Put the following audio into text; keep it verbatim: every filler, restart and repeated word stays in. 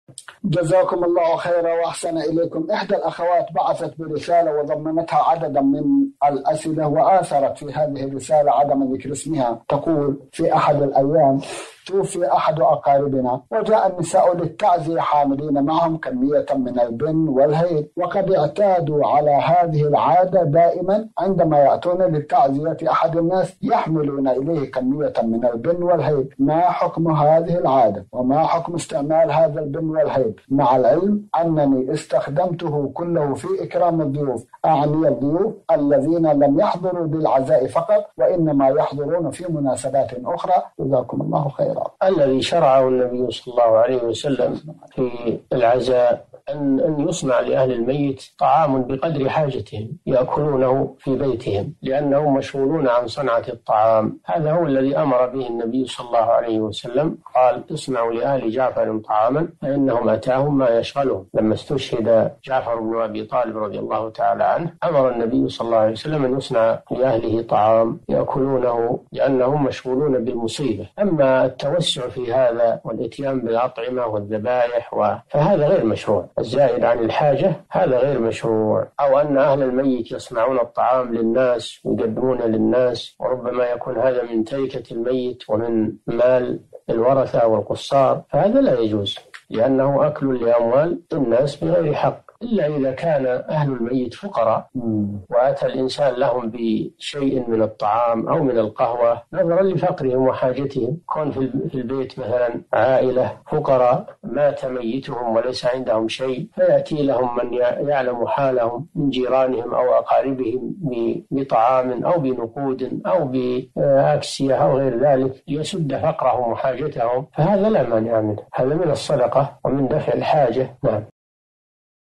جزاكم الله خيرا وأحسن إليكم. إحدى الأخوات بعثت برسالة وضمنتها عددا من الأسئلة، وآثرت في هذه الرسالة عدم ذكر اسمها. تقول: في أحد الأيام توفي أحد أقاربنا، وجاء النساء للتعزية حاملين معهم كمية من البن والهيل، وقد اعتادوا على هذه العادة دائما. عندما يأتون للتعزية أحد الناس يحملون إليه كمية من البن والهيل. ما حكم هذه العادة؟ وما حكم استعمال هذا البن والهيل، مع العلم أنني استخدمته كله في إكرام الضيوف، أعني الضيوف الذين لم يحضروا للعزاء فقط وإنما يحضرون في مناسبات أخرى؟ جزاكم الله خيرا. الذي شرعه النبي صلى الله عليه وسلم في العزاء أن أن يصنع لأهل الميت طعام بقدر حاجتهم يأكلونه في بيتهم، لأنهم مشغولون عن صنعة الطعام. هذا هو الذي أمر به النبي صلى الله عليه وسلم، قال: اصنعوا لأهل جعفر طعاما فإنهم أتاهم ما يشغلهم. لما استشهد جعفر بن أبي طالب رضي الله تعالى عنه، أمر النبي صلى الله عليه وسلم أن يصنع لأهله طعام يأكلونه، لأنهم مشغولون بالمصيبة. أما التوسع في هذا والإتيان بالأطعمة والذبائح و... فهذا غير مشروع. الزائد عن الحاجة هذا غير مشروع. أو أن أهل الميت يصنعون الطعام للناس ويقدمونه للناس، وربما يكون هذا من تركة الميت ومن مال الورثة والقصار، فهذا لا يجوز، لأنه أكل لأموال الناس بغير حق، إلا إذا كان أهل الميت فقراء وأتى الإنسان لهم بشيء من الطعام أو من القهوة نظرا لفقرهم وحاجتهم. كون في البيت مثلا عائلة فقراء مات ميتهم وليس عندهم شيء، فيأتي لهم من يعلم حالهم من جيرانهم أو أقاربهم بطعام أو بنقود أو بأكسية أو غير ذلك ليسد فقرهم وحاجتهم، فهذا لا مانع منه، هذا من الصدقة ومن دفع الحاجة. نعم.